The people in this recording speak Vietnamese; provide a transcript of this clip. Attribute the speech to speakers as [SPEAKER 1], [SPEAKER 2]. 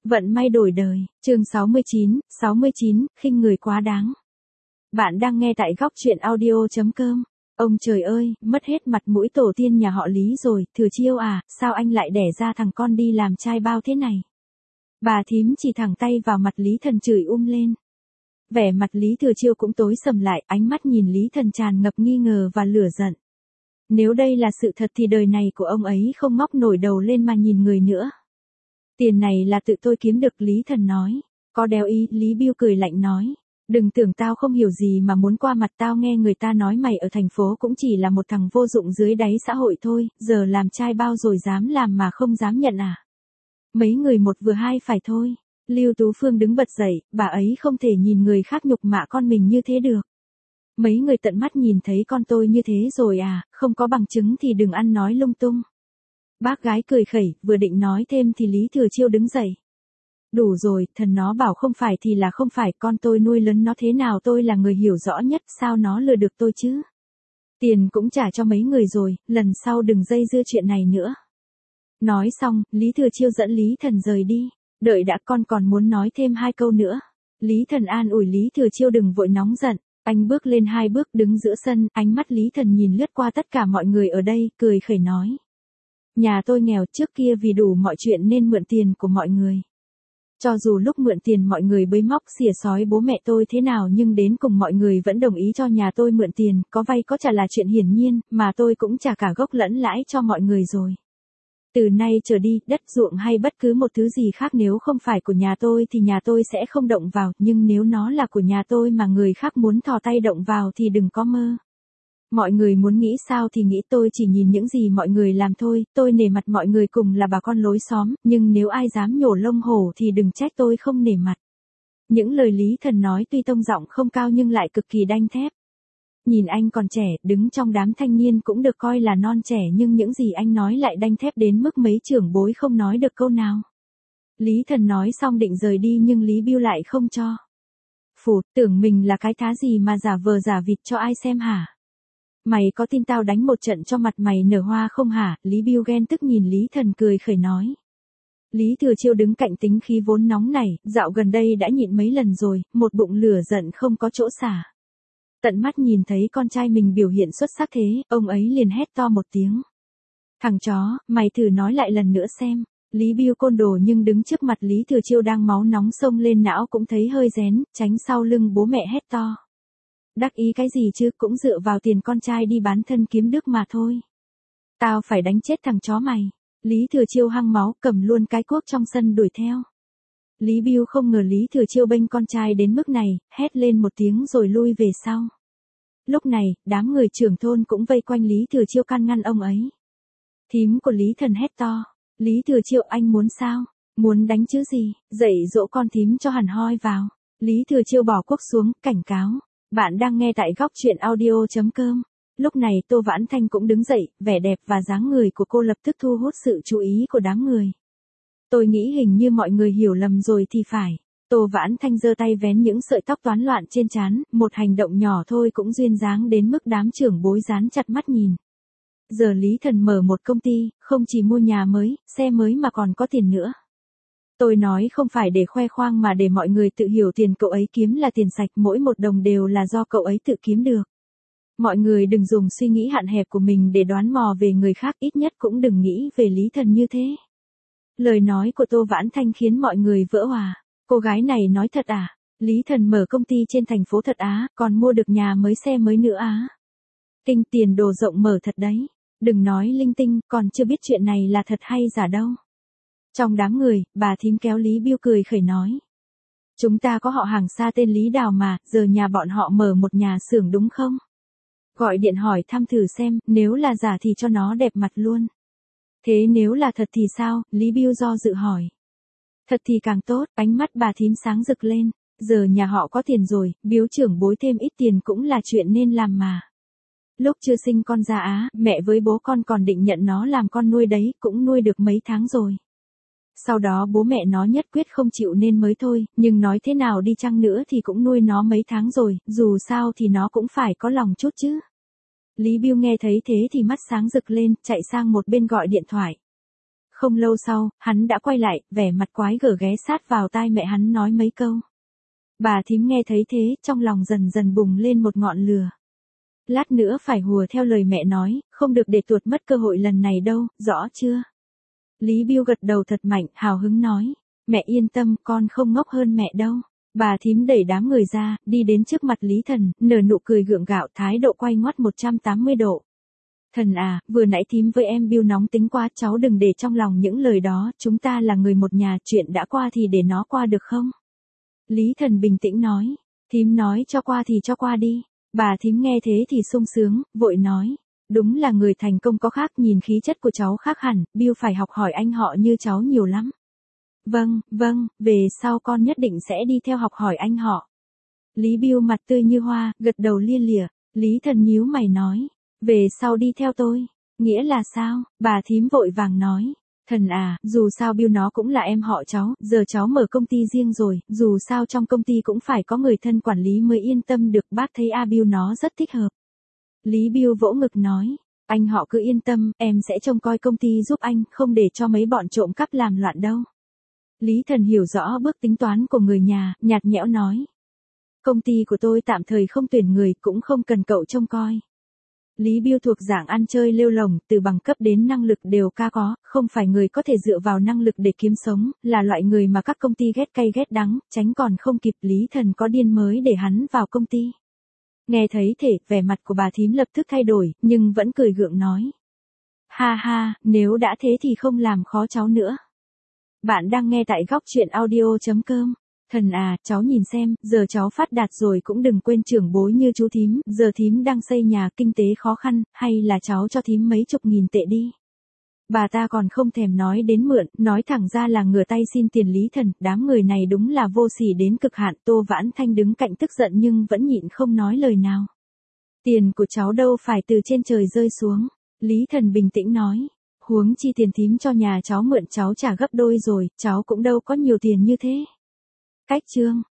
[SPEAKER 1] Vận may đổi đời, chương 69, khinh người quá đáng. Bạn đang nghe tại góc truyện audio.com. Ông trời ơi, mất hết mặt mũi tổ tiên nhà họ Lý rồi, Thừa Chiêu à, sao anh lại đẻ ra thằng con đi làm trai bao thế này? Bà thím chỉ thẳng tay vào mặt Lý Thần chửi lên. Vẻ mặt Lý Thừa Chiêu cũng tối sầm lại, ánh mắt nhìn Lý Thần tràn ngập nghi ngờ và lửa giận. Nếu đây là sự thật thì đời này của ông ấy không ngóc nổi đầu lên mà nhìn người nữa. Tiền này là tự tôi kiếm được, Lý Thần nói. Có đeo ý, Lý Bưu cười lạnh nói. Đừng tưởng tao không hiểu gì mà muốn qua mặt tao, nghe người ta nói mày ở thành phố cũng chỉ là một thằng vô dụng dưới đáy xã hội thôi, giờ làm trai bao rồi dám làm mà không dám nhận à? Mấy người một vừa hai phải thôi. Lưu Tú Phương đứng bật dậy, bà ấy không thể nhìn người khác nhục mạ con mình như thế được. Mấy người tận mắt nhìn thấy con tôi như thế rồi à, không có bằng chứng thì đừng ăn nói lung tung. Bác gái cười khẩy, vừa định nói thêm thì Lý Thừa Chiêu đứng dậy. Đủ rồi, thần nó bảo không phải thì là không phải, con tôi nuôi lớn nó thế nào tôi là người hiểu rõ nhất, sao nó lừa được tôi chứ? Tiền cũng trả cho mấy người rồi, lần sau đừng dây dưa chuyện này nữa. Nói xong, Lý Thừa Chiêu dẫn Lý Thần rời đi. Đợi đã, con còn muốn nói thêm 2 câu nữa. Lý Thần an ủi Lý Thừa Chiêu đừng vội nóng giận. Anh bước lên 2 bước đứng giữa sân, ánh mắt Lý Thần nhìn lướt qua tất cả mọi người ở đây, cười khẩy nói. Nhà tôi nghèo, trước kia vì đủ mọi chuyện nên mượn tiền của mọi người. Cho dù lúc mượn tiền mọi người bới móc xỉa xói bố mẹ tôi thế nào nhưng đến cùng mọi người vẫn đồng ý cho nhà tôi mượn tiền, có vay có trả là chuyện hiển nhiên, mà tôi cũng trả cả gốc lẫn lãi cho mọi người rồi. Từ nay trở đi, đất ruộng hay bất cứ một thứ gì khác nếu không phải của nhà tôi thì nhà tôi sẽ không động vào, nhưng nếu nó là của nhà tôi mà người khác muốn thò tay động vào thì đừng có mơ. Mọi người muốn nghĩ sao thì nghĩ, tôi chỉ nhìn những gì mọi người làm thôi, tôi nể mặt mọi người cùng là bà con lối xóm, nhưng nếu ai dám nhổ lông hổ thì đừng trách tôi không nể mặt. Những lời Lý Thần nói tuy tông giọng không cao nhưng lại cực kỳ đanh thép. Nhìn anh còn trẻ, đứng trong đám thanh niên cũng được coi là non trẻ nhưng những gì anh nói lại đanh thép đến mức mấy trưởng bối không nói được câu nào. Lý Thần nói xong định rời đi nhưng Lý Bưu lại không cho. Phù, tưởng mình là cái thá gì mà giả vờ giả vịt cho ai xem hả? Mày có tin tao đánh một trận cho mặt mày nở hoa không hả? Lý Bưu ghen tức nhìn Lý Thần cười khẩy nói. Lý Thừa Chiêu đứng cạnh tính khí vốn nóng này, dạo gần đây đã nhịn mấy lần rồi, một bụng lửa giận không có chỗ xả. Tận mắt nhìn thấy con trai mình biểu hiện xuất sắc thế, ông ấy liền hét to một tiếng. Thằng chó, mày thử nói lại lần nữa xem. Lý Bưu côn đồ nhưng đứng trước mặt Lý Thừa Chiêu đang máu nóng sông lên não cũng thấy hơi rén, tránh sau lưng bố mẹ hét to. Đắc ý cái gì chứ, cũng dựa vào tiền con trai đi bán thân kiếm đức mà thôi. Tao phải đánh chết thằng chó mày. Lý Thừa Chiêu hăng máu cầm luôn cái cuốc trong sân đuổi theo. Lý Bưu không ngờ Lý Thừa Chiêu bênh con trai đến mức này, hét lên một tiếng rồi lui về sau. Lúc này, đám người trưởng thôn cũng vây quanh Lý Thừa Chiêu can ngăn ông ấy. Thím của Lý Thần hét to. Lý Thừa Chiêu, anh muốn sao? Muốn đánh chứ gì? Dạy dỗ con thím cho hẳn hoi vào. Lý Thừa Chiêu bỏ cuốc xuống, cảnh cáo. Bạn đang nghe tại góc truyện audio.com. Lúc này Tô Vãn Thanh cũng đứng dậy, vẻ đẹp và dáng người của cô lập tức thu hút sự chú ý của đám người. Tôi nghĩ hình như mọi người hiểu lầm rồi thì phải. Tô Vãn Thanh giơ tay vén những sợi tóc toán loạn trên trán, một hành động nhỏ thôi cũng duyên dáng đến mức đám trưởng bối dán chặt mắt nhìn. Giờ Lý Thần mở một công ty, không chỉ mua nhà mới, xe mới mà còn có tiền nữa. Tôi nói không phải để khoe khoang mà để mọi người tự hiểu tiền cậu ấy kiếm là tiền sạch, mỗi một đồng đều là do cậu ấy tự kiếm được. Mọi người đừng dùng suy nghĩ hạn hẹp của mình để đoán mò về người khác, ít nhất cũng đừng nghĩ về Lý Thần như thế. Lời nói của Tô Vãn Thanh khiến mọi người vỡ òa. Cô gái này nói thật à? Lý Thần mở công ty trên thành phố thật á, còn mua được nhà mới xe mới nữa á. Kinh, tiền đồ rộng mở thật đấy. Đừng nói linh tinh, còn chưa biết chuyện này là thật hay giả đâu. Trong đám người, bà thím kéo Lý Bưu cười khẩy nói. Chúng ta có họ hàng xa tên Lý Đào mà, giờ nhà bọn họ mở một nhà xưởng đúng không? Gọi điện hỏi thăm thử xem, nếu là giả thì cho nó đẹp mặt luôn. Thế nếu là thật thì sao? Lý Bưu do dự hỏi. Thật thì càng tốt, ánh mắt bà thím sáng rực lên. Giờ nhà họ có tiền rồi, biếu trưởng bối thêm ít tiền cũng là chuyện nên làm mà. Lúc chưa sinh con ra á, mẹ với bố con còn định nhận nó làm con nuôi đấy, cũng nuôi được mấy tháng rồi. Sau đó bố mẹ nó nhất quyết không chịu nên mới thôi, nhưng nói thế nào đi chăng nữa thì cũng nuôi nó mấy tháng rồi, dù sao thì nó cũng phải có lòng chút chứ. Lý Bưu nghe thấy thế thì mắt sáng rực lên, chạy sang một bên gọi điện thoại. không lâu sau, hắn đã quay lại, vẻ mặt quái gở ghé sát vào tai mẹ hắn nói mấy câu. Bà thím nghe thấy thế, trong lòng dần dần bùng lên một ngọn lửa. Lát nữa phải hùa theo lời mẹ nói, không được để tuột mất cơ hội lần này đâu, rõ chưa? Lý Bưu gật đầu thật mạnh, hào hứng nói. Mẹ yên tâm, con không ngốc hơn mẹ đâu. Bà thím đẩy đám người ra, đi đến trước mặt Lý Thần, nở nụ cười gượng gạo, thái độ quay ngoắt 180 độ. Thần à, vừa nãy thím với em Bưu nóng tính quá, cháu đừng để trong lòng những lời đó, chúng ta là người một nhà, chuyện đã qua thì để nó qua được không? Lý Thần bình tĩnh nói. Thím nói cho qua thì cho qua đi. Bà thím nghe thế thì sung sướng, vội nói. Đúng là người thành công có khác, nhìn khí chất của cháu khác hẳn, Bưu phải học hỏi anh họ như cháu nhiều lắm. Vâng, về sau con nhất định sẽ đi theo học hỏi anh họ. Lý Bưu mặt tươi như hoa, gật đầu lia lịa. Lý Thần nhíu mày nói. Về sau đi theo tôi. Nghĩa là sao? Bà thím vội vàng nói. Thần à, dù sao Bưu nó cũng là em họ cháu, giờ cháu mở công ty riêng rồi, dù sao trong công ty cũng phải có người thân quản lý mới yên tâm được, bác thấy Bưu nó rất thích hợp. Lý Bưu vỗ ngực nói, anh họ cứ yên tâm, em sẽ trông coi công ty giúp anh, không để cho mấy bọn trộm cắp làm loạn đâu. Lý Thần hiểu rõ bước tính toán của người nhà, nhạt nhẽo nói. Công ty của tôi tạm thời không tuyển người, cũng không cần cậu trông coi. Lý Bưu thuộc dạng ăn chơi lêu lổng, từ bằng cấp đến năng lực đều ca có, không phải người có thể dựa vào năng lực để kiếm sống, là loại người mà các công ty ghét cay ghét đắng, tránh còn không kịp. Lý Thần có điên mới để hắn vào công ty. Nghe thấy thể, vẻ mặt của bà thím lập tức thay đổi, nhưng vẫn cười gượng nói. Ha ha, nếu đã thế thì không làm khó cháu nữa. Bạn đang nghe tại góc truyện audio.com. Thần à, cháu nhìn xem, giờ cháu phát đạt rồi cũng đừng quên trưởng bối như chú thím, giờ thím đang xây nhà, kinh tế khó khăn, hay là cháu cho thím mấy chục nghìn tệ đi. Bà ta còn không thèm nói đến mượn, nói thẳng ra là ngửa tay xin tiền Lý Thần, đám người này đúng là vô sỉ đến cực hạn. Tô Vãn Thanh đứng cạnh tức giận nhưng vẫn nhịn không nói lời nào. Tiền của cháu đâu phải từ trên trời rơi xuống. Lý Thần bình tĩnh nói. Huống chi tiền thím cho nhà cháu mượn cháu trả gấp đôi rồi, cháu cũng đâu có nhiều tiền như thế. Cách chương.